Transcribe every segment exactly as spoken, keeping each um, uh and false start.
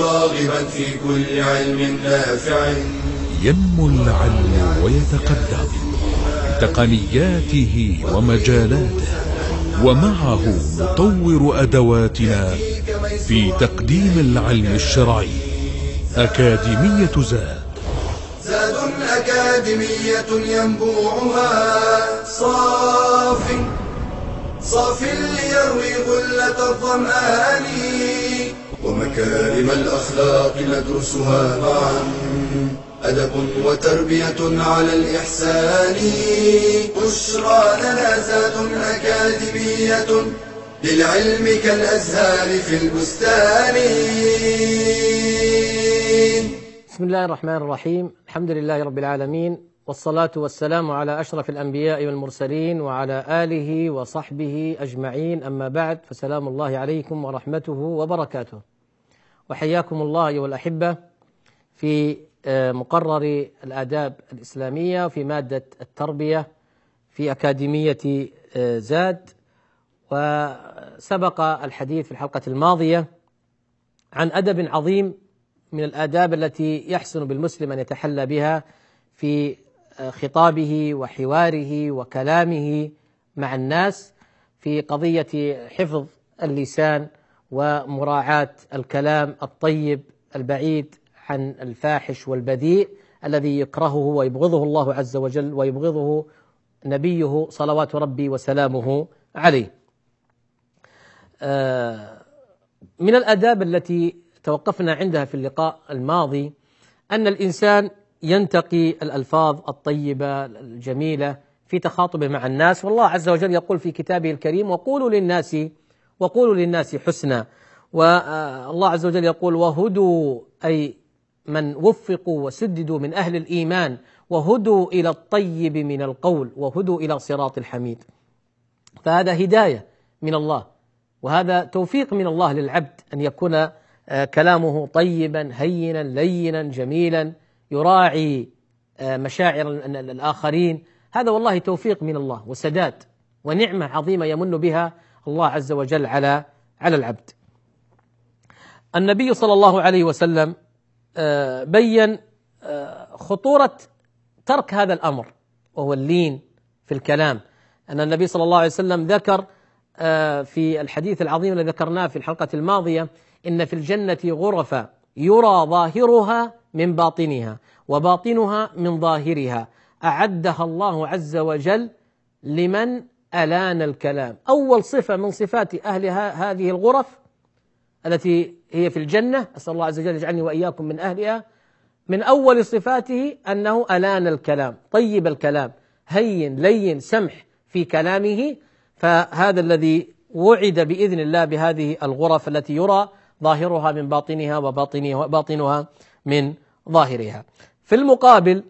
راغبا في كل علم نافع. ينمو العلم ويتقدم بتقنياته ومجالاته، ومعه نطور أدواتنا في تقديم العلم الشرعي. أكاديمية زاد، زاد أكاديمية ينبوعها صاف صاف ليروي غلة الظمآن، ومكارم الأخلاق ندرسها معا، أدب وتربية على الإحسان. بشرى لنا زاد أكاديمية للعلم كالأزهار في البستان. بسم الله الرحمن الرحيم. الحمد لله رب العالمين، والصلاة والسلام على أشرف الأنبياء والمرسلين وعلى آله وصحبه أجمعين، أما بعد، فسلام الله عليكم ورحمته وبركاته. وحياكم الله أيها الأحبة في مقرر الآداب الإسلامية في مادة التربية في أكاديمية زاد. وسبق الحديث في الحلقة الماضية عن أدب عظيم من الآداب التي يحسن بالمسلم أن يتحلى بها في خطابه وحواره وكلامه مع الناس، في قضية حفظ اللسان ومراعاة الكلام الطيب البعيد عن الفاحش والبذيء الذي يكرهه ويبغضه الله عز وجل ويبغضه نبيه صلوات ربي وسلامه عليه. من الآداب التي توقفنا عندها في اللقاء الماضي أن الإنسان ينتقي الألفاظ الطيبة الجميلة في تخاطبه مع الناس، والله عز وجل يقول في كتابه الكريم: وقولوا للناس وقولوا للناس حسنا. والله عز وجل يقول: وهدوا، أي من وفقوا وسددوا من أهل الإيمان، وهدوا إلى الطيب من القول، وهدوا إلى صراط الحميد. فهذا هداية من الله، وهذا توفيق من الله للعبد أن يكون كلامه طيبا هينا لينا جميلا يراعي مشاعر الآخرين. هذا والله توفيق من الله وسداد ونعمة عظيمة يمن بها الله عز وجل على على العبد. النبي صلى الله عليه وسلم بين خطورة ترك هذا الأمر، وهو اللين في الكلام. أن النبي صلى الله عليه وسلم ذكر في الحديث العظيم الذي ذكرناه في الحلقة الماضية: إن في الجنة غرفا يرى ظاهرها من باطنها وباطنها من ظاهرها، أعدها الله عز وجل لمن ألان الكلام. أول صفة من صفات أهل هذه الغرف التي هي في الجنة، أسأل الله عز وجل يجعلني وإياكم من أهلها، من أول صفاته أنه ألان الكلام، طيب الكلام، هين لين سمح في كلامه. فهذا الذي وعد بإذن الله بهذه الغرف التي يرى ظاهرها من باطنها وباطنها من ظاهرها. في المقابل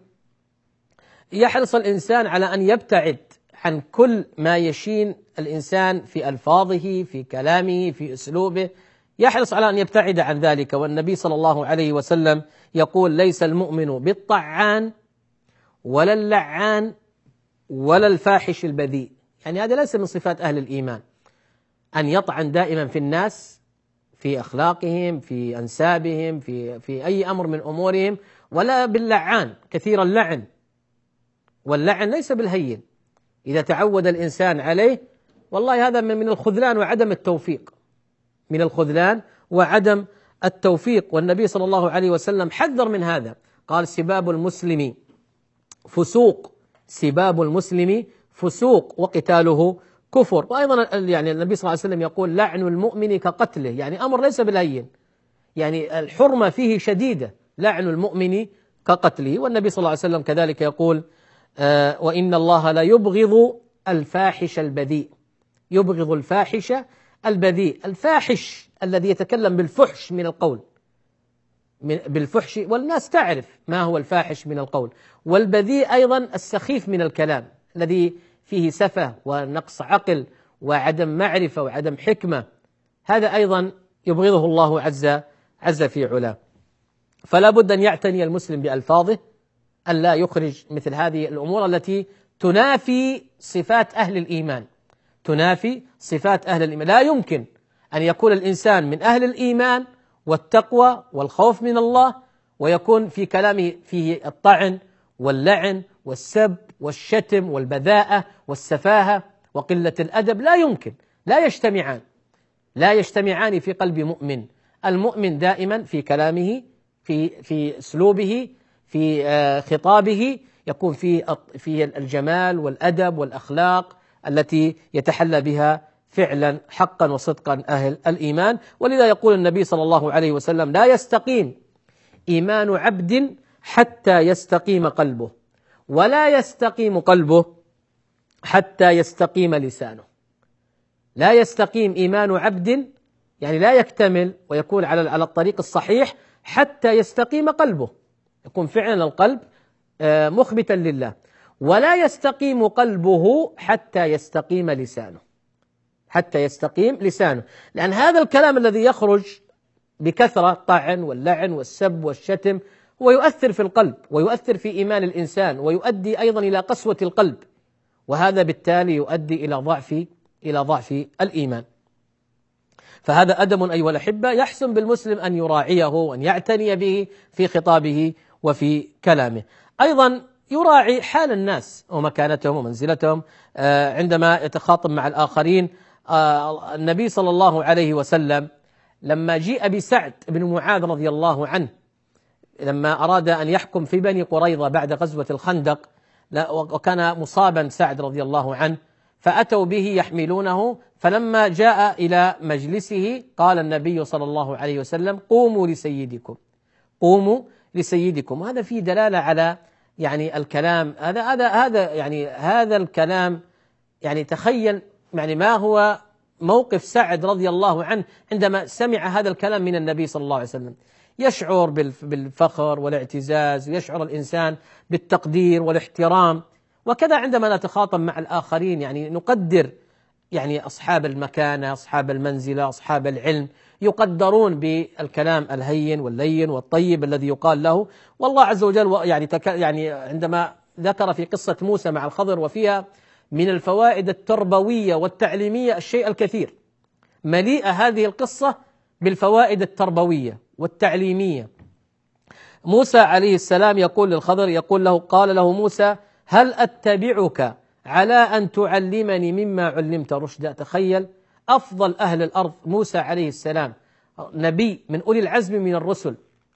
يحرص الإنسان على أن يبتعد عن كل ما يشين الإنسان في ألفاظه، في كلامه، في أسلوبه، يحرص على أن يبتعد عن ذلك. والنبي صلى الله عليه وسلم يقول: ليس المؤمن بالطعان ولا اللعان ولا الفاحش البذيء. يعني هذا ليس من صفات أهل الإيمان، أن يطعن دائما في الناس، في أخلاقهم، في أنسابهم، في في أي أمر من أمورهم، ولا باللعان كثير اللعن. واللعن ليس بالهين، إذا تعود الإنسان عليه والله هذا من الخذلان وعدم التوفيق، من الخذلان وعدم التوفيق. والنبي صلى الله عليه وسلم حذر من هذا، قال: سباب المسلم فسوق، سباب المسلم فسوق وقتاله كفر. وأيضا يعني النبي صلى الله عليه وسلم يقول: لعن المؤمن كقتله، يعني أمر ليس بالهين، يعني الحرمة فيه شديدة، لعن المؤمن كقتله. والنبي صلى الله عليه وسلم كذلك يقول: آه وإن الله لا يبغض الفاحش البذيء، يبغض الفاحش البذيء. الفاحش الذي يتكلم بالفحش من القول، بالفحش، والناس تعرف ما هو الفاحش من القول. والبذيء أيضا السخيف من الكلام الذي فيه سفه ونقص عقل وعدم معرفة وعدم حكمة، هذا أيضا يبغضه الله عز عز في علاه. فلا بد أن يعتني المسلم بألفاظه، أن لا يخرج مثل هذه الأمور التي تنافي صفات أهل الإيمان، تنافي صفات أهل الإيمان. لا يمكن أن يكون الإنسان من أهل الإيمان والتقوى والخوف من الله، ويكون في كلامه فيه الطعن واللعن والسب والشتم والبذاءة والسفاهة وقلة الأدب، لا يمكن، لا يجتمعان لا يجتمعان في قلب مؤمن. المؤمن دائما في كلامه، في في أسلوبه، في خطابه يكون في في الجمال والأدب والأخلاق التي يتحلى بها فعلا حقا وصدقا أهل الإيمان. ولذا يقول النبي صلى الله عليه وسلم: لا يستقيم إيمان عبد حتى يستقيم قلبه، ولا يستقيم قلبه حتى يستقيم لسانه. لا يستقيم إيمان عبد، يعني لا يكتمل ويكون على على الطريق الصحيح حتى يستقيم قلبه، يكون فعلا القلب مخبتا لله. ولا يستقيم قلبه حتى يستقيم لسانه، حتى يستقيم لسانه، لأن هذا الكلام الذي يخرج بكثرة، الطعن واللعن والسب والشتم، هو يؤثر في القلب ويؤثر في إيمان الإنسان، ويؤدي أيضا إلى قسوة القلب، وهذا بالتالي يؤدي إلى ضعف إلى ضعف الإيمان. فهذا أدب أيها الأحبة يحسن بالمسلم أن يراعيه وأن يعتني به في خطابه وفي كلامه. أيضا يراعي حال الناس ومكانتهم ومنزلتهم عندما يتخاطب مع الآخرين. النبي صلى الله عليه وسلم لما جيء بسعد بن معاذ رضي الله عنه، لما أراد أن يحكم في بني قريظة بعد غزوة الخندق، وكان مصابا سعد رضي الله عنه، فأتوا به يحملونه، فلما جاء إلى مجلسه قال النبي صلى الله عليه وسلم: قوموا لسيدكم، قوموا لسيدكم. هذا فيه دلالة على يعني الكلام هذا هذا هذا يعني هذا الكلام، يعني تخيل يعني ما هو موقف سعد رضي الله عنه عندما سمع هذا الكلام من النبي صلى الله عليه وسلم. يشعر بالفخر والاعتزاز، ويشعر الإنسان بالتقدير والاحترام. وكذا عندما نتخاطب مع الآخرين يعني نقدر يعني أصحاب المكانة، أصحاب المنزلة، أصحاب العلم، يقدرون بالكلام الهين واللين والطيب الذي يقال له. والله عز وجل يعني تك يعني عندما ذكر في قصة موسى مع الخضر، وفيها من الفوائد التربوية والتعليمية الشيء الكثير، مليئة هذه القصة بالفوائد التربوية والتعليمية. موسى عليه السلام يقول للخضر، يقول له قال له موسى: هل أتبعك على أن تعلمني مما علمت رشدا؟ تخيل أفضل أهل الأرض موسى عليه السلام، نبي من أولي العزم من الرسل،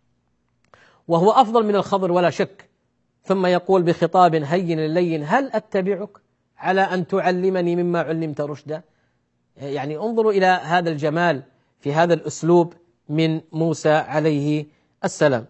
وهو أفضل من الخضر ولا شك، ثم يقول بخطاب هين لين: هل أتبعك على أن تعلمني مما علمت رشدا؟ يعني انظروا إلى هذا الجمال في هذا الأسلوب من موسى عليه السلام.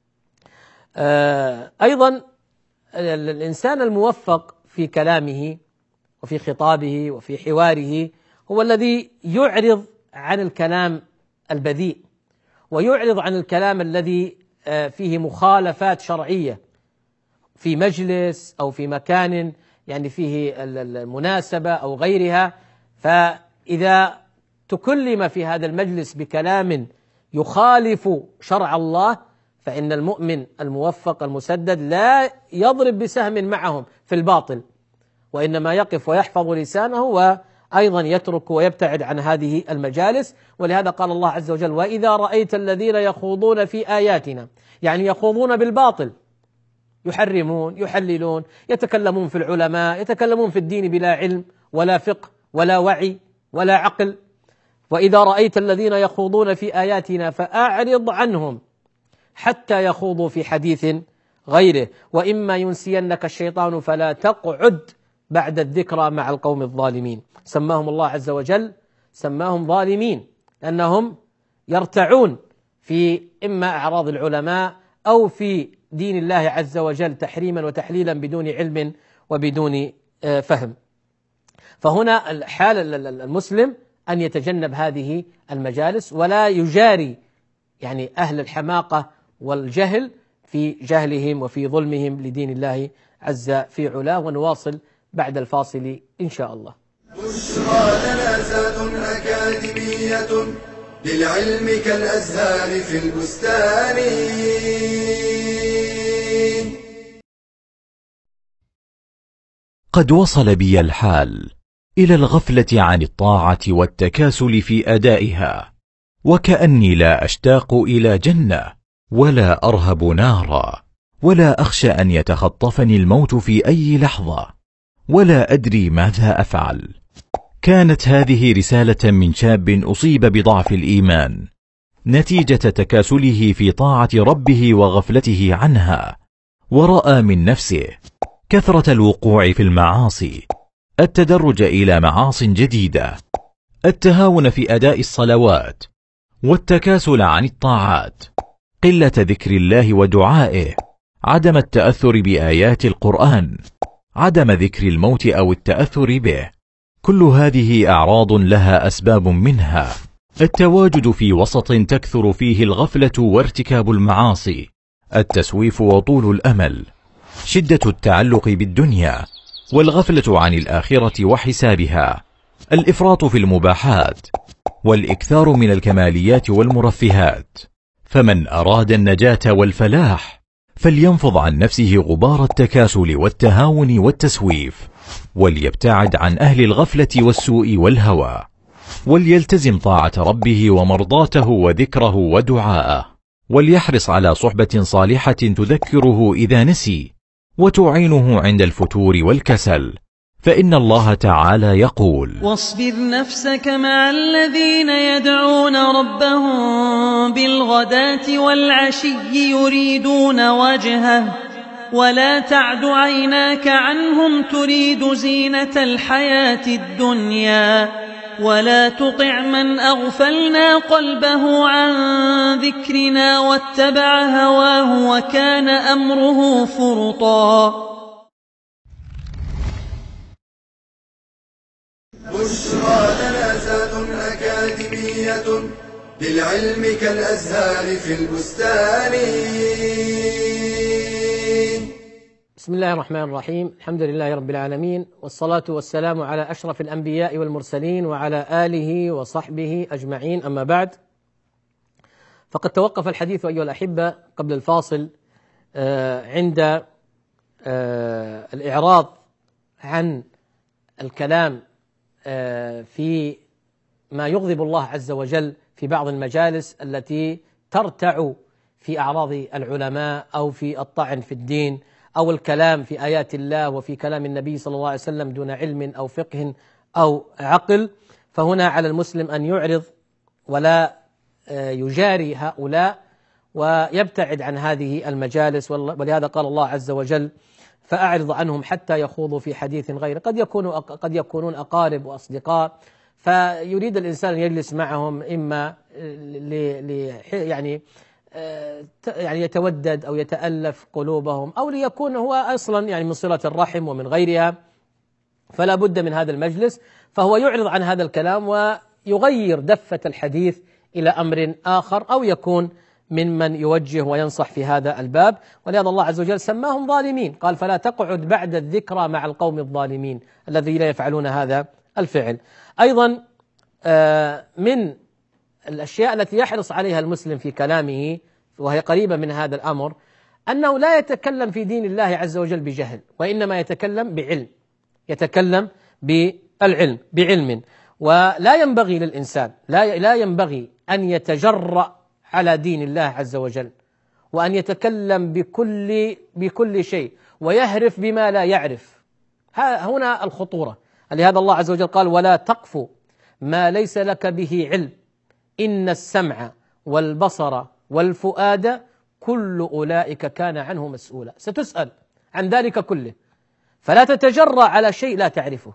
أيضا الإنسان الموفق في كلامه وفي خطابه وفي حواره هو الذي يعرض عن الكلام البذيء، ويعرض عن الكلام الذي فيه مخالفات شرعية في مجلس أو في مكان يعني فيه المناسبة أو غيرها. فإذا تكلم في هذا المجلس بكلام يخالف شرع الله، فإن المؤمن الموفق المسدد لا يضرب بسهم معهم في الباطل، وإنما يقف ويحفظ لسانه، وأيضا يترك ويبتعد عن هذه المجالس. ولهذا قال الله عز وجل: وإذا رأيت الذين يخوضون في آياتنا، يعني يخوضون بالباطل، يحرمون يحللون، يتكلمون في العلماء، يتكلمون في الدين بلا علم ولا فقه ولا وعي ولا عقل. وإذا رأيت الذين يخوضون في آياتنا فأعرض عنهم حتى يخوضوا في حديث غيره، وإما ينسينك الشيطان فلا تقعد بعد الذكرى مع القوم الظالمين. سماهم الله عز وجل سماهم ظالمين لأنهم يرتعون في إما أعراض العلماء أو في دين الله عز وجل تحريما وتحليلا بدون علم وبدون فهم. فهنا حال المسلم أن يتجنب هذه المجالس، ولا يجاري يعني أهل الحماقة والجهل في جهلهم وفي ظلمهم لدين الله عز في علاه. ونواصل بعد الفاصل إن شاء الله. بشرى جنازات أكاديمية للعلم كالأزهار في البستان. قد وصل بي الحال إلى الغفلة عن الطاعة والتكاسل في أدائها، وكأني لا أشتاق إلى جنة ولا أرهب نارا، ولا أخشى أن يتخطفني الموت في أي لحظة، ولا أدري ماذا أفعل. كانت هذه رسالة من شاب أصيب بضعف الإيمان نتيجة تكاسله في طاعة ربه وغفلته عنها، ورأى من نفسه كثرة الوقوع في المعاصي، التدرج إلى معاص جديدة، التهاون في أداء الصلوات، والتكاسل عن الطاعات، قلة ذكر الله ودعائه، عدم التأثر بآيات القرآن، عدم ذكر الموت أو التأثر به. كل هذه أعراض لها أسباب، منها التواجد في وسط تكثر فيه الغفلة وارتكاب المعاصي، التسويف وطول الأمل، شدة التعلق بالدنيا، والغفلة عن الآخرة وحسابها، الإفراط في المباحات، والإكثار من الكماليات والمرفهات. فمن أراد النجاة والفلاح فلينفض عن نفسه غبار التكاسل والتهاون والتسويف، وليبتعد عن أهل الغفلة والسوء والهوى، وليلتزم طاعة ربه ومرضاته وذكره ودعاءه، وليحرص على صحبة صالحة تذكره إذا نسي وتعينه عند الفتور والكسل، فإن الله تعالى يقول: واصبر نفسك مع الذين يدعون ربهم بالغداة والعشي يريدون وجهه ولا تعد عيناك عنهم تريد زينة الحياة الدنيا ولا تطع من أغفلنا قلبه عن ذكرنا واتبع هواه وكان أمره فرطا. بشرى لنا زاد أكاديمية للعلم كالأزهار في البستان. بسم الله الرحمن الرحيم، الحمد لله رب العالمين، والصلاة والسلام على أشرف الأنبياء والمرسلين وعلى آله وصحبه أجمعين، أما بعد. فقد توقف الحديث أيها الأحبة قبل الفاصل عند الإعراض عن الكلام في ما يغضب الله عز وجل في بعض المجالس التي ترتع في أعراض العلماء أو في الطعن في الدين أو الكلام في آيات الله وفي كلام النبي صلى الله عليه وسلم دون علم أو فقه أو عقل. فهنا على المسلم أن يعرض ولا يجاري هؤلاء ويبتعد عن هذه المجالس، ولهذا قال الله عز وجل: فأعرض عنهم حتى يخوضوا في حديث غيره. قد يكونوا قد يكونون أقارب وأصدقاء، فيريد الإنسان يجلس معهم إما ل يعني يعني يتودد أو يتألف قلوبهم، أو ليكون هو أصلا يعني من صلة الرحم ومن غيرها، فلا بد من هذا المجلس. فهو يعرض عن هذا الكلام ويغير دفة الحديث إلى أمر آخر، أو يكون ممن يوجه وينصح في هذا الباب. ولهذا الله عز وجل سماهم ظالمين، قال: فلا تقعد بعد الذكرى مع القوم الظالمين الذين يفعلون هذا الفعل. أيضا من الأشياء التي يحرص عليها المسلم في كلامه وهي قريبة من هذا الأمر أنه لا يتكلم في دين الله عز وجل بجهل، وإنما يتكلم بعلم، يتكلم بالعلم بعلم. ولا ينبغي للإنسان لا لا ينبغي أن يتجرأ على دين الله عز وجل وأن يتكلم بكل بكل شيء ويهرف بما لا يعرف. هنا الخطورة. لهذا الله عز وجل قال: ولا تقف ما ليس لك به علم إن السمع والبصر والفؤاد كل أولئك كان عنه مسؤولا. ستسأل عن ذلك كله، فلا تتجرأ على شيء لا تعرفه.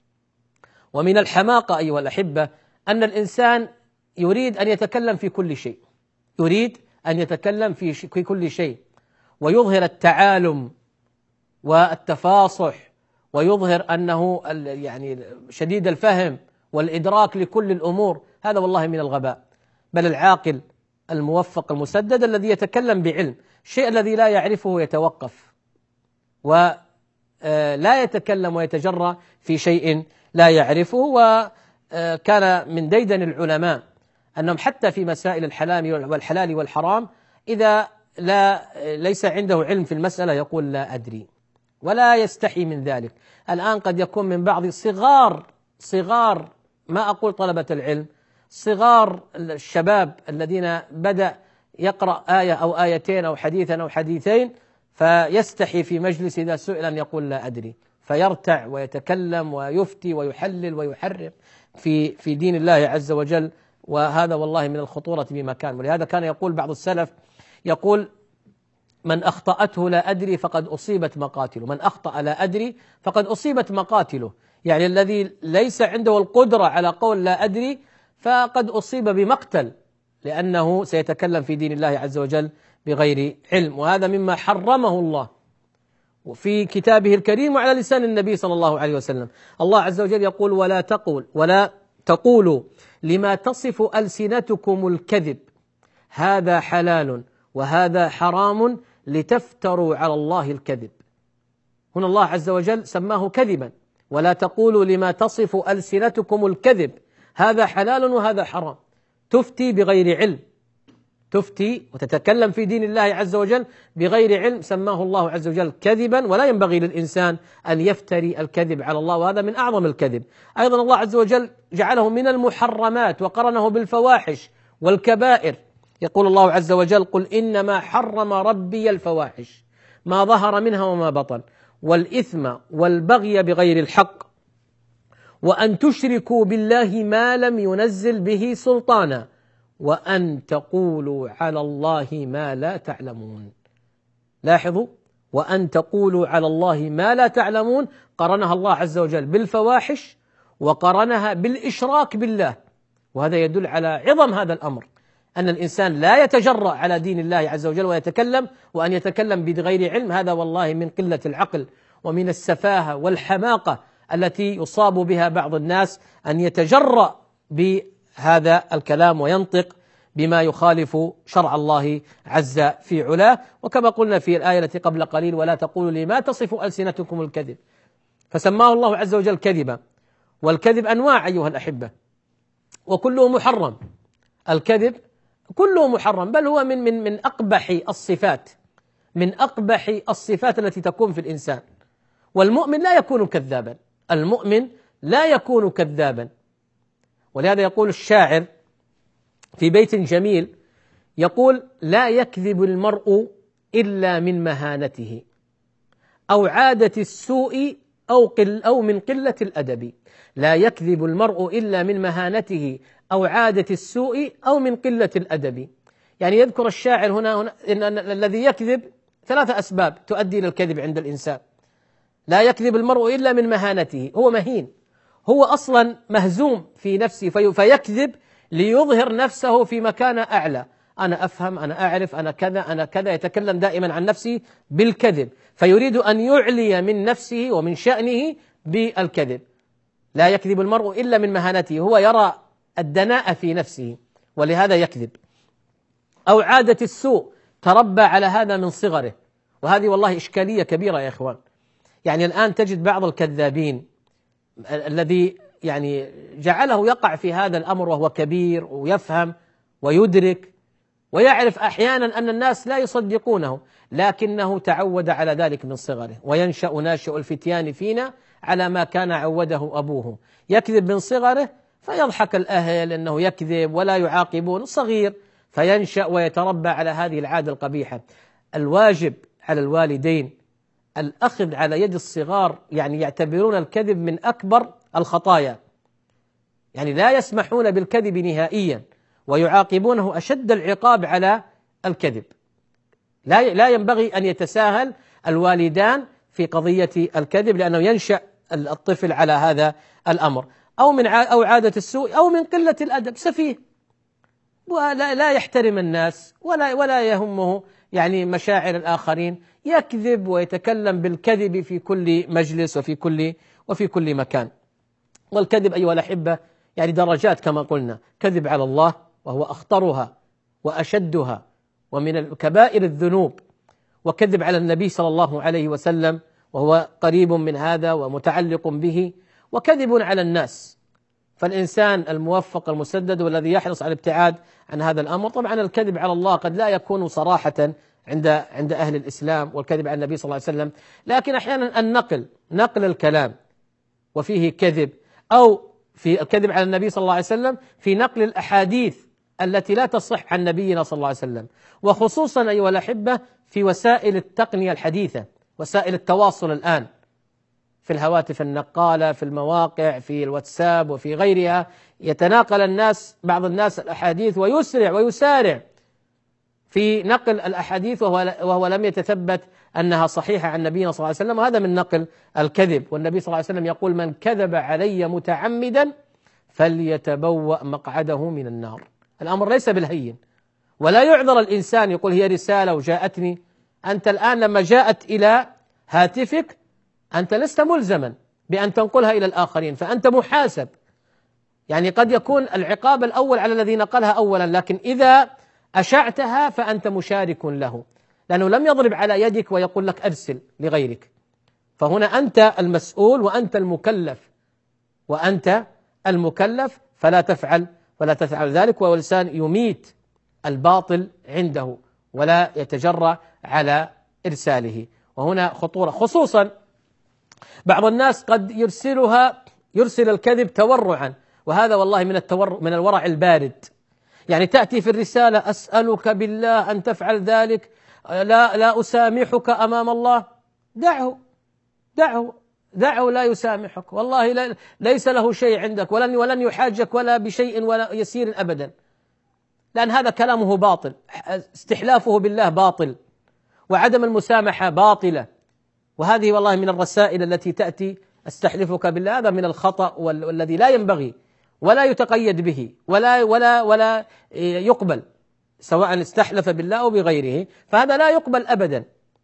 ومن الحماقة أيها الأحبة أن الإنسان يريد أن يتكلم في كل شيء، يريد أن يتكلم في, في كل شيء ويظهر التعالم والتفاصح، ويظهر أنه يعني شديد الفهم والإدراك لكل الأمور. هذا والله من الغباء. بل العاقل الموفق المسدد الذي يتكلم بعلم، الشيء الذي لا يعرفه يتوقف ولا يتكلم ويتجرأ في شيء لا يعرفه. وكان من ديدن العلماء أنهم حتى في مسائل الحلال والحلال والحرام إذا لا ليس عنده علم في المسألة يقول: لا أدري، ولا يستحي من ذلك. الآن قد يكون من بعض صغار صغار ما أقول طلبة العلم، صغار الشباب الذين بدأ يقرأ آية أو آيتين أو حديثا أو حديثين فيستحي في مجلس إذا سئل أن يقول لا أدري، فيرتع ويتكلم ويفتي ويحلل ويحرم في في دين الله عز وجل، وهذا والله من الخطورة بمكان. ولهذا كان يقول بعض السلف، يقول: من أخطأته لا أدري فقد أصيبت مقاتله، من أخطأ لا أدري فقد أصيبت مقاتله، يعني الذي ليس عنده القدرة على قول لا أدري فقد أصيب بمقتل، لأنه سيتكلم في دين الله عز وجل بغير علم، وهذا مما حرمه الله وفي كتابه الكريم وعلى لسان النبي صلى الله عليه وسلم. الله عز وجل يقول: ولا تقول ولا تقولوا لما تصف ألسنتكم الكذب هذا حلال وهذا حرام لتفتروا على الله الكذب. هنا الله عز وجل سماه كذبا، ولا تقولوا لما تصف ألسنتكم الكذب هذا حلال وهذا حرام، تفتي بغير علم، تفتي وتتكلم في دين الله عز وجل بغير علم، سماه الله عز وجل كذبا، ولا ينبغي للإنسان أن يفتري الكذب على الله، وهذا من أعظم الكذب. أيضا الله عز وجل جعله من المحرمات وقرنه بالفواحش والكبائر، يقول الله عز وجل: قل إنما حرم ربي الفواحش ما ظهر منها وما بطن والإثم والبغي بغير الحق وأن تشركوا بالله ما لم ينزل به سلطانا وأن تقولوا على الله ما لا تعلمون. لاحظوا: وأن تقولوا على الله ما لا تعلمون، قرنها الله عز وجل بالفواحش وقرنها بالإشراك بالله، وهذا يدل على عظم هذا الأمر، أن الإنسان لا يتجرأ على دين الله عز وجل ويتكلم، وأن يتكلم بغير علم هذا والله من قلة العقل ومن السفاهة والحماقة التي يصاب بها بعض الناس، أن يتجرأ بهذا الكلام وينطق بما يخالف شرع الله عز في علاه. وكما قلنا في الآية التي قبل قليل: ولا تقولوا لما تصف ألسنتكم الكذب، فسماه الله عز وجل كذبا. والكذب أنواع أيها الأحبة، وكله محرم، الكذب كله محرم، بل هو من من من أقبح الصفات، من أقبح الصفات التي تكون في الإنسان. والمؤمن لا يكون كذابا، المؤمن لا يكون كذابا. ولهذا يقول الشاعر في بيت جميل، يقول: لا يكذب المرء إلا من مهانته أو عادة السوء أو قل أو من قلة الأدب. لا يكذب المرء إلا من مهانته أو عادة السوء أو من قلة الأدب. يعني يذكر الشاعر هنا, هنا إن الذي يكذب ثلاثة أسباب تؤدي إلى الكذب عند الإنسان. لا يكذب المرء إلا من مهانته، هو مهين، هو أصلا مهزوم في نفسه فيكذب ليظهر نفسه في مكان أعلى، أنا أفهم، أنا أعرف، أنا كذا، أنا كذا، يتكلم دائما عن نفسه بالكذب، فيريد أن يعلي من نفسه ومن شأنه بالكذب. لا يكذب المرء إلا من مهانته، هو يرى الدناءة في نفسه ولهذا يكذب. أو عادة السوء، تربى على هذا من صغره، وهذه والله إشكالية كبيرة يا إخوان. يعني الآن تجد بعض الكذابين الذي يعني جعله يقع في هذا الأمر وهو كبير ويفهم ويدرك ويعرف أحيانا أن الناس لا يصدقونه، لكنه تعود على ذلك من صغره. وينشأ ناشئ الفتيان فينا على ما كان عوده أبوه، يكذب من صغره فيضحك الأهل أنه يكذب ولا يعاقبون صغير، فينشأ ويتربى على هذه العادة القبيحة. الواجب على الوالدين الأخذ على يد الصغار، يعني يعتبرون الكذب من أكبر الخطايا، يعني لا يسمحون بالكذب نهائيا ويعاقبونه أشد العقاب على الكذب. لا لا ينبغي أن يتساهل الوالدان في قضية الكذب، لأنه ينشأ الطفل على هذا الأمر، أو من أو عادة السوء أو من قلة الأدب، سفيه ولا لا يحترم الناس ولا ولا يهمه يعني مشاعر الآخرين، يكذب ويتكلم بالكذب في كل مجلس وفي كل وفي كل مكان. والكذب أيها الأحبة يعني درجات كما قلنا، كذب على الله وهو أخطرها وأشدها ومن الكبائر الذنوب، وكذب على النبي صلى الله عليه وسلم وهو قريب من هذا ومتعلق به، وكذب على الناس. فالإنسان الموفق المسدد والذي يحرص على الابتعاد عن هذا الأمر. طبعا الكذب على الله قد لا يكون صراحة عند عند أهل الإسلام، والكذب على النبي صلى الله عليه وسلم، لكن أحيانا النقل نقل الكلام وفيه كذب، أو في الكذب على النبي صلى الله عليه وسلم في نقل الأحاديث التي لا تصح عن نبينا صلى الله عليه وسلم، وخصوصا أيها الأحبة في وسائل التقنية الحديثة، وسائل التواصل الآن في الهواتف النقالة، في المواقع، في الواتساب وفي غيرها، يتناقل الناس بعض الناس الأحاديث ويسرع ويسارع في نقل الأحاديث وهو, وهو لم يتثبت أنها صحيحة عن نبينا صلى الله عليه وسلم، وهذا من نقل الكذب. والنبي صلى الله عليه وسلم يقول: من كذب علي متعمدا فليتبوأ مقعده من النار. الأمر ليس بالهين، ولا يعذر الإنسان يقول هي رسالة وجاءتني. أنت الآن لما جاءت إلى هاتفك أنت لست ملزما بأن تنقلها إلى الآخرين، فأنت محاسب. يعني قد يكون العقاب الأول على الذي نقلها أولا، لكن إذا أشعتها فأنت مشارك له، لأنه لم يضرب على يدك ويقول لك أرسل لغيرك. فهنا أنت المسؤول وأنت المكلف، وأنت المكلف فلا تفعل ولا تفعل ذلك. والإنسان يميت الباطل عنده ولا يتجرأ على إرساله. وهنا خطورة، خصوصا بعض الناس قد يرسلها يرسل الكذب تورعا، وهذا والله من التورع من الورع البارد. يعني تأتي في الرسالة: أسألك بالله أن تفعل ذلك، لا لا أسامحك أمام الله. دعه دعه دعه لا يسامحك، والله لا ليس له شيء عندك، ولن ولن يحاجك ولا بشيء ولا يسير أبدا، لأن هذا كلامه باطل، استحلافه بالله باطل، وعدم المسامحة باطلة. وهذه والله من الرسائل التي تأتي: استحلفك بالله. هذا من الخطأ والذي لا ينبغي ولا يتقيد به ولا ولا ولا يقبل، سواء استحلف بالله أو بغيره، فهذا لا يقبل أبدا.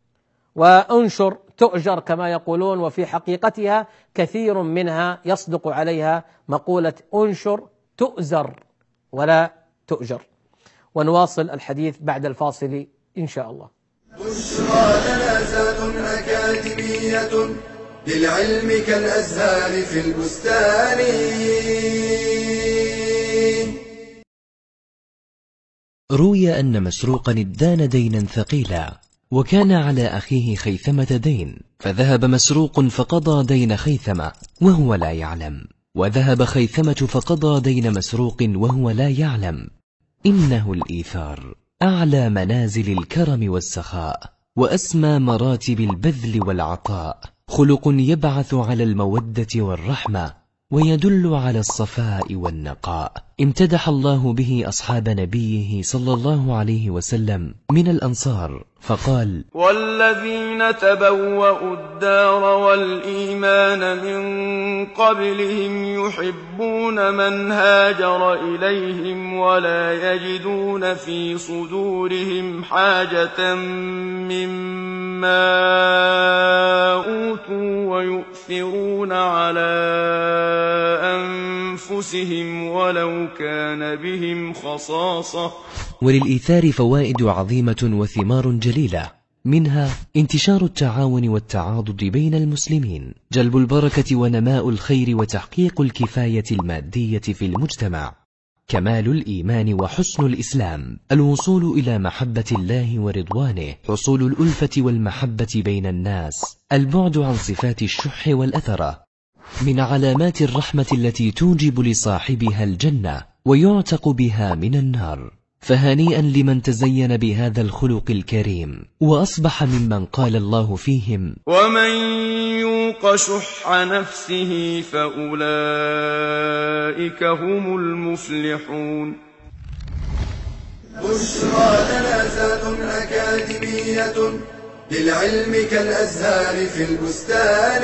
وأنشر تؤجر كما يقولون، وفي حقيقتها كثير منها يصدق عليها مقولة أنشر تؤزر ولا تؤجر. ونواصل الحديث بعد الفاصل إن شاء الله. بشرى جنازات أكاديمية للعلم كالأزهار في البستان. روي أن مسروقا ادان دينا ثقيلا، وكان على أخيه خيثمة دين، فذهب مسروق فقضى دين خيثمة وهو لا يعلم، وذهب خيثمة فقضى دين مسروق وهو لا يعلم. إنه الإيثار أعلى منازل الكرم والسخاء، وأسمى مراتب البذل والعطاء، خلق يبعث على المودة والرحمة، ويدل على الصفاء والنقاء. امتدح الله به أصحاب نبيه صلى الله عليه وسلم من الأنصار فقال: والذين تبوأوا الدار والإيمان من قبلهم يحبون من هاجر إليهم ولا يجدون في صدورهم حاجة مما أوتوا ويؤثرون على أنفسهم ولو كان بهم خصاصة. وللإيثار فوائد عظيمة وثمار جليلة، منها انتشار التعاون والتعاضد بين المسلمين، جلب البركة ونماء الخير وتحقيق الكفاية المادية في المجتمع، كمال الإيمان وحسن الإسلام، الوصول إلى محبة الله ورضوانه، حصول الألفة والمحبة بين الناس، البعد عن صفات الشح والأثرة، من علامات الرحمة التي توجب لصاحبها الجنة ويعتق بها من النار. فهنيئا لمن تزين بهذا الخلق الكريم وأصبح ممن قال الله فيهم: ومن يوق شح نفسه فأولئك هم المفلحون. بشرى جنازات أكاديمية للعلم كالأزهار في البستان.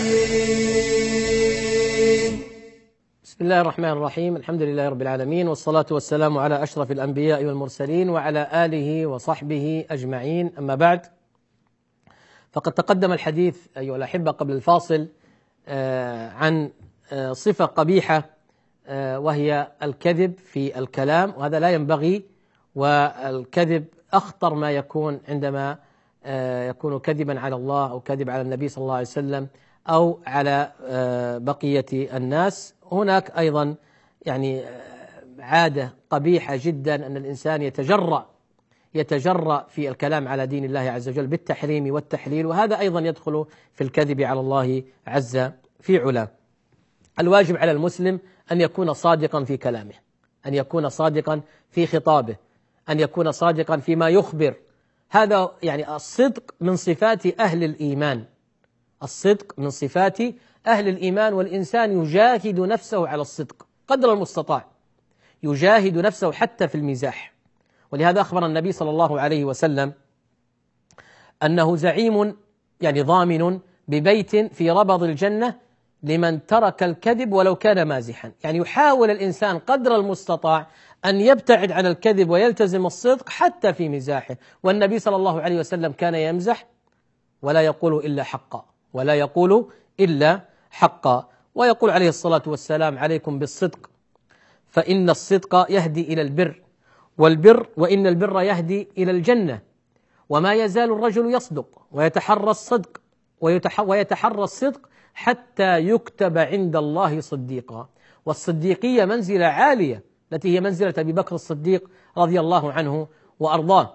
بسم الله الرحمن الرحيم، الحمد لله رب العالمين، والصلاة والسلام على أشرف الأنبياء والمرسلين وعلى آله وصحبه أجمعين. أما بعد، فقد تقدم الحديث أيها الأحبة قبل الفاصل عن صفة قبيحة وهي الكذب في الكلام، وهذا لا ينبغي. والكذب أخطر ما يكون عندما يكون كذبا على الله أو كذب على النبي صلى الله عليه وسلم أو على بقية الناس. هناك أيضا يعني عادة قبيحة جدا أن الإنسان يتجرأ يتجرأ في الكلام على دين الله عز وجل بالتحريم والتحليل، وهذا أيضا يدخل في الكذب على الله عز في علاه. الواجب على المسلم أن يكون صادقا في كلامه، أن يكون صادقا في خطابه، أن يكون صادقا فيما يخبر. هذا يعني الصدق من صفات أهل الإيمان، الصدق من صفات أهل الإيمان، والإنسان يجاهد نفسه على الصدق قدر المستطاع، يجاهد نفسه حتى في المزاح. ولهذا أخبر النبي صلى الله عليه وسلم أنه زعيم يعني ضامن ببيت في ربض الجنة لمن ترك الكذب ولو كان مازحا. يعني يحاول الإنسان قدر المستطاع أن يبتعد عن الكذب ويلتزم الصدق حتى في مزاحه. والنبي صلى الله عليه وسلم كان يمزح ولا يقول إلا حقا، ولا يقول إلا حقا. ويقول عليه الصلاة والسلام: عليكم بالصدق فإن الصدق يهدي إلى البر، والبر وإن البر يهدي إلى الجنة. وما يزال الرجل يصدق ويتحرى الصدق ويتحرى الصدق حتى يكتب عند الله صديقا. والصديقية منزلة عالية التي هي منزلة أبي بكر الصديق رضي الله عنه وأرضاه،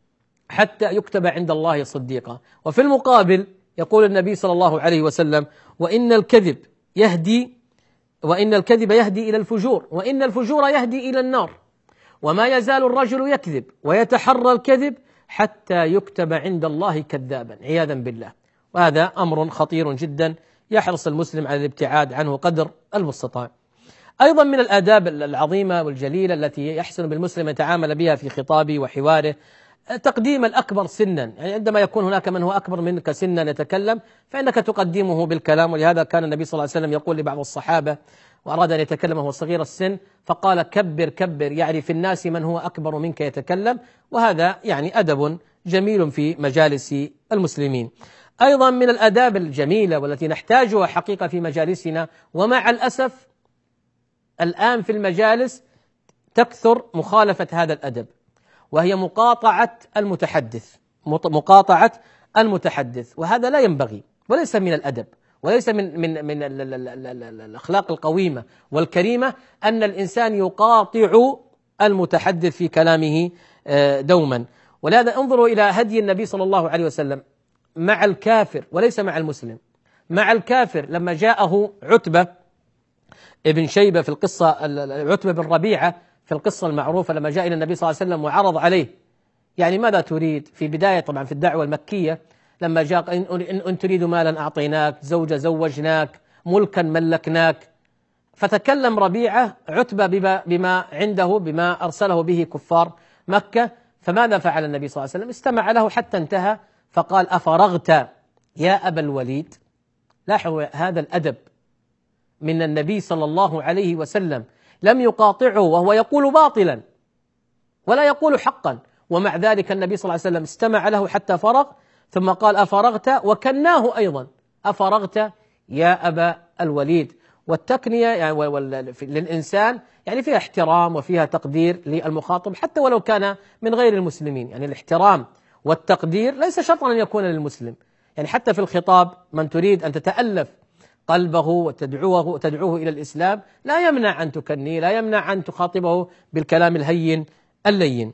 حتى يكتب عند الله صديقا. وفي المقابل يقول النبي صلى الله عليه وسلم: وإن الكذب يهدي وإن الكذب يهدي إلى الفجور، وإن الفجور يهدي إلى النار. وما يزال الرجل يكذب ويتحرى الكذب حتى يكتب عند الله كذابا عياذا بالله. وهذا أمر خطير جدا يحرص المسلم على الابتعاد عنه قدر المستطاع. أيضا من الآداب العظيمة والجليلة التي يحسن بالمسلم يتعامل بها في خطابه وحواره تقديم الأكبر سنا. يعني عندما يكون هناك من هو أكبر منك سنا يتكلم فإنك تقدمه بالكلام. ولهذا كان النبي صلى الله عليه وسلم يقول لبعض الصحابة وأراد أن يتكلم وهو صغير السن فقال: كبر كبر، يعني في الناس من هو أكبر منك يتكلم. وهذا يعني أدب جميل في مجالس المسلمين. أيضا من الآداب الجميلة والتي نحتاجها حقيقة في مجالسنا، ومع الأسف الآن في المجالس تكثر مخالفة هذا الأدب، وهي مقاطعة المتحدث مقاطعة المتحدث وهذا لا ينبغي وليس من الأدب وليس من من من الأخلاق القويمة والكريمة أن الإنسان يقاطع المتحدث في كلامه دوما. ولهذا انظروا إلى هدي النبي صلى الله عليه وسلم مع الكافر وليس مع المسلم. مع الكافر لما جاءه عتبة ابن شيبة في القصة، عتبة بن ربيعة في القصة المعروفة، لما جاء إلى النبي صلى الله عليه وسلم وعرض عليه يعني ماذا تريد في بداية طبعا في الدعوة المكية، لما جاء: إن, إن تريد مالا أعطيناك، زوجة زوجناك، ملكا ملكناك. فتكلم ربيعة عتبة بما, بما عنده بما أرسله به كفار مكة. فماذا فعل النبي صلى الله عليه وسلم؟ استمع له حتى انتهى فقال: أفرغت يا أبا الوليد؟ لاحظوا هذا الأدب من النبي صلى الله عليه وسلم، لم يقاطعه وهو يقول باطلا ولا يقول حقا، ومع ذلك النبي صلى الله عليه وسلم استمع له حتى فرغ ثم قال: أفرغت؟ وكناه أيضا: أفرغت يا أبا الوليد. والتكنية يعني للإنسان يعني فيها احترام وفيها تقدير للمخاطب حتى ولو كان من غير المسلمين. يعني الاحترام والتقدير ليس شرطا أن يكون للمسلم، يعني حتى في الخطاب من تريد أن تتألف قلبه وتدعوه وتدعوه إلى الإسلام لا يمنع أن تكنيه، لا يمنع أن تخاطبه بالكلام الهين اللين.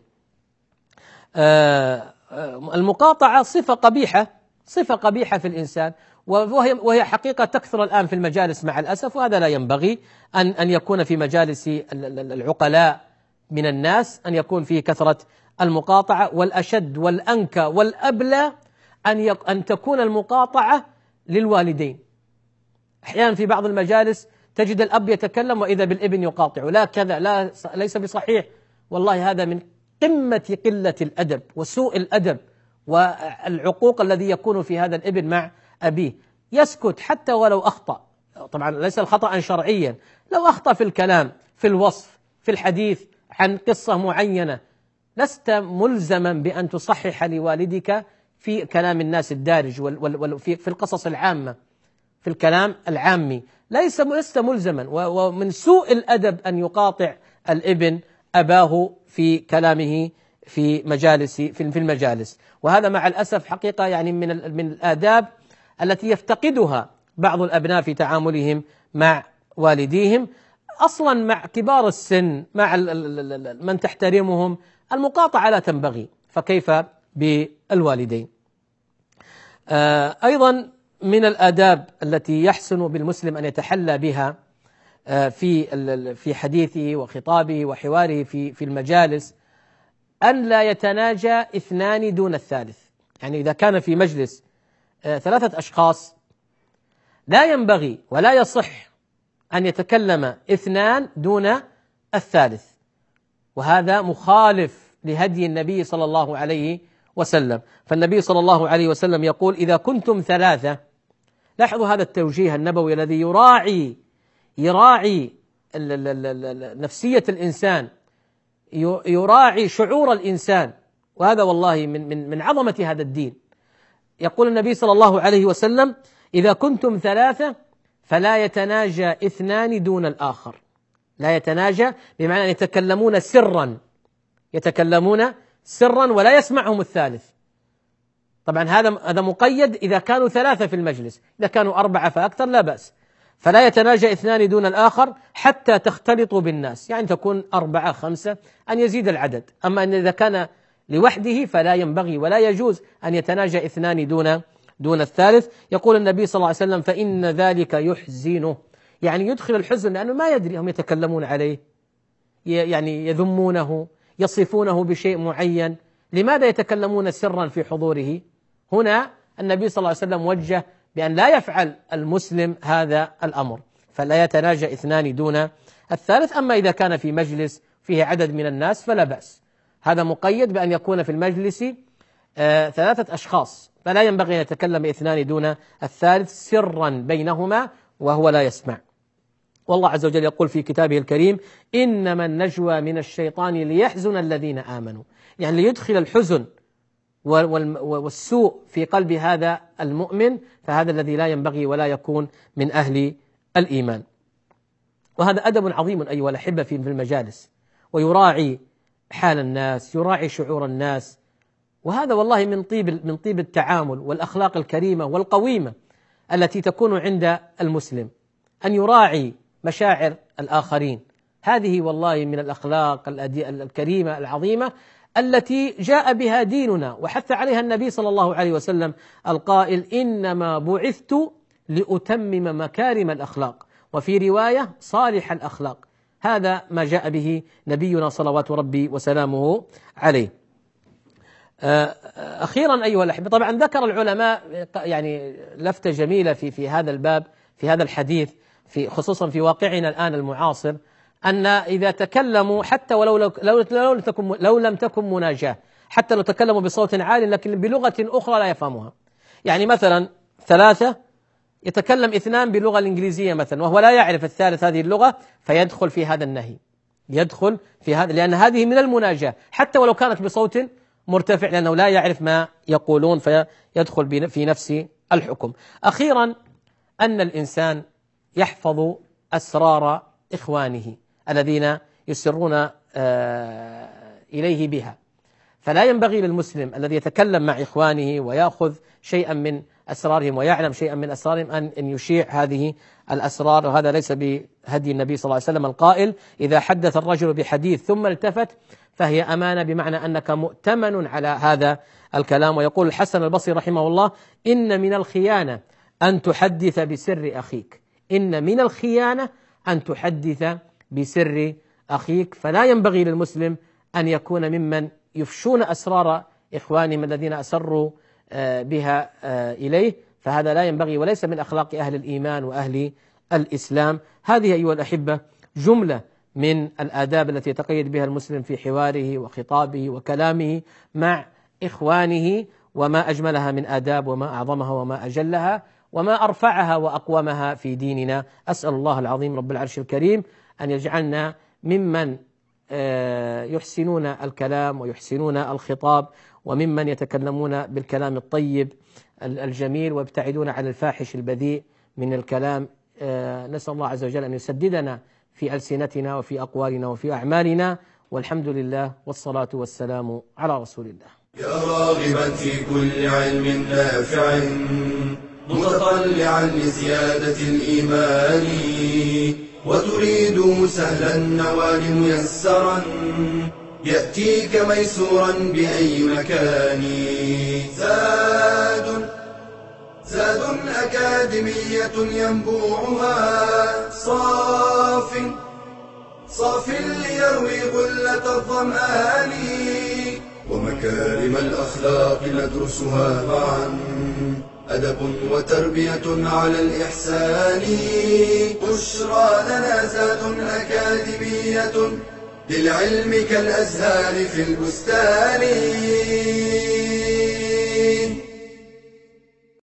آه المقاطعة صفة قبيحة صفة قبيحة في الإنسان، وهي, وهي حقيقة تكثر الآن في المجالس مع الأسف، وهذا لا ينبغي أن, أن يكون في مجالس العقلاء من الناس أن يكون فيه كثرة المقاطعة. والأشد والأنكى والأبلى أن, أن تكون المقاطعة للوالدين. أحيانا في بعض المجالس تجد الأب يتكلم وإذا بالابن يقاطع: لا كذا، لا ليس بصحيح. والله هذا من قمة قلة الأدب وسوء الأدب والعقوق الذي يكون في هذا الابن مع أبيه. يسكت حتى ولو أخطأ، طبعا ليس الخطأ شرعيا، لو أخطأ في الكلام في الوصف في الحديث عن قصة معينة لست ملزما بأن تصحح لوالدك في كلام الناس الدارج وفي القصص العامة في الكلام العامي، ليس لست ملزما. ومن سوء الأدب أن يقاطع الابن أباه في كلامه في مجالس في المجالس. وهذا مع الأسف حقيقة يعني من من الآداب التي يفتقدها بعض الأبناء في تعاملهم مع والديهم، أصلا مع كبار السن، مع من تحترمهم المقاطعة لا تنبغي، فكيف بالوالدين؟ أيضا من الآداب التي يحسن بالمسلم أن يتحلى بها في في حديثه وخطابه وحواره في في المجالس أن لا يتناجى اثنان دون الثالث. يعني إذا كان في مجلس ثلاثة أشخاص لا ينبغي ولا يصح أن يتكلم اثنان دون الثالث، وهذا مخالف لهدي النبي صلى الله عليه وسلم. فالنبي صلى الله عليه وسلم يقول: إذا كنتم ثلاثة. لاحظوا هذا التوجيه النبوي الذي يراعي يراعي نفسية الإنسان، يراعي شعور الإنسان، وهذا والله من من من عظمة هذا الدين. يقول النبي صلى الله عليه وسلم: إذا كنتم ثلاثة فلا يتناجى اثنان دون الآخر. لا يتناجى بمعنى أن يتكلمون سرا، يتكلمون سرا ولا يسمعهم الثالث. طبعا هذا هذا مقيد إذا كانوا ثلاثة في المجلس، إذا كانوا أربعة فأكثر لا بأس. فلا يتناجى اثنان دون الآخر حتى تختلطوا بالناس، يعني تكون أربعة خمسة أن يزيد العدد. أما أن إذا كان لوحده فلا ينبغي ولا يجوز أن يتناجى اثنان دون دون الثالث. يقول النبي صلى الله عليه وسلم: فإن ذلك يحزنه، يعني يدخل الحزن، لأنه ما يدري هم يتكلمون عليه، يعني يذمونه، يصفونه بشيء معين، لماذا يتكلمون سرا في حضوره؟ هنا النبي صلى الله عليه وسلم وجه بأن لا يفعل المسلم هذا الأمر، فلا يتناجى اثنان دون الثالث. أما إذا كان في مجلس فيه عدد من الناس فلا بأس. هذا مقيد بأن يكون في المجلس آه ثلاثة أشخاص، فلا ينبغي أن يتكلم اثنان دون الثالث سرا بينهما وهو لا يسمع. والله عز وجل يقول في كتابه الكريم: إنما النجوى من الشيطان ليحزن الذين آمنوا، يعني ليدخل الحزن والسوء في قلب هذا المؤمن، فهذا الذي لا ينبغي ولا يكون من أهل الإيمان. وهذا أدب عظيم أيها الأحبة في المجالس، ويراعي حال الناس، يراعي شعور الناس، وهذا والله من طيب من طيب التعامل والأخلاق الكريمة والقويمة التي تكون عند المسلم، أن يراعي مشاعر الآخرين. هذه والله من الأخلاق الكريمة العظيمة التي جاء بها ديننا وحث عليها النبي صلى الله عليه وسلم القائل: إنما بعثت لأتمم مكارم الأخلاق، وفي رواية صالح الأخلاق. هذا ما جاء به نبينا صلوات ربي وسلامه عليه. أخيرا أيها الأحبة، طبعا ذكر العلماء يعني لفتة جميلة في في هذا الباب، في هذا الحديث، في خصوصا في واقعنا الآن المعاصر، أن إذا تكلموا حتى ولو لو لو, لو, تكن لو لم تكن مناجاة، حتى لو تكلموا بصوت عال لكن بلغة أخرى لا يفهمها. يعني مثلا ثلاثة يتكلم اثنان باللغة الإنجليزية مثلا وهو لا يعرف الثالث هذه اللغة، فيدخل في هذا النهي، يدخل في هذا، لأن هذه من المناجاة حتى ولو كانت بصوت مرتفع، لأنه لا يعرف ما يقولون فيدخل في نفس الحكم. أخيرا أن الإنسان يحفظ أسرار إخوانه الذين يسرون إليه بها، فلا ينبغي للمسلم الذي يتكلم مع إخوانه ويأخذ شيئا من أسرارهم ويعلم شيئا من أسرارهم أن يشيع هذه الأسرار، وهذا ليس بهدي النبي صلى الله عليه وسلم القائل: إذا حدث الرجل بحديث ثم التفت فهي أمانة، بمعنى أنك مؤتمن على هذا الكلام. ويقول الحسن البصري رحمه الله: إن من الخيانة أن تحدث بسر أخيك، إن من الخيانة أن تحدث بسر أخيك. فلا ينبغي للمسلم أن يكون ممن يفشون أسرار إخوانهم الذين أسروا بها إليه، فهذا لا ينبغي وليس من أخلاق أهل الإيمان وأهل الإسلام. هذه أيها الأحبة جملة من الآداب التي يتقيد بها المسلم في حواره وخطابه وكلامه مع إخوانه، وما أجملها من آداب وما أعظمها وما أجلها وما أرفعها وأقومها في ديننا. أسأل الله العظيم رب العرش الكريم أن يجعلنا ممن يحسنون الكلام ويحسنون الخطاب، وممن يتكلمون بالكلام الطيب الجميل ويبتعدون عن الفاحش البذيء من الكلام. نسأل الله عز وجل أن يسددنا في ألسنتنا وفي أقوالنا وفي أعمالنا، والحمد لله والصلاة والسلام على رسول الله. يا راغبا في كل علم نافع متطلعا لزيادة الإيمان، وتريد سهلا النوال ميسرا يأتيك ميسورا بأي مكان. زاد زاد أكاديمية ينبوعها صاف صاف ليروي غلة الظمآن، ومكارم الأخلاق ندرسها معا، أدب وتربية على الإحسان. بشرى لنا زاد أكاديمية للعلم كالأزهار في البستان.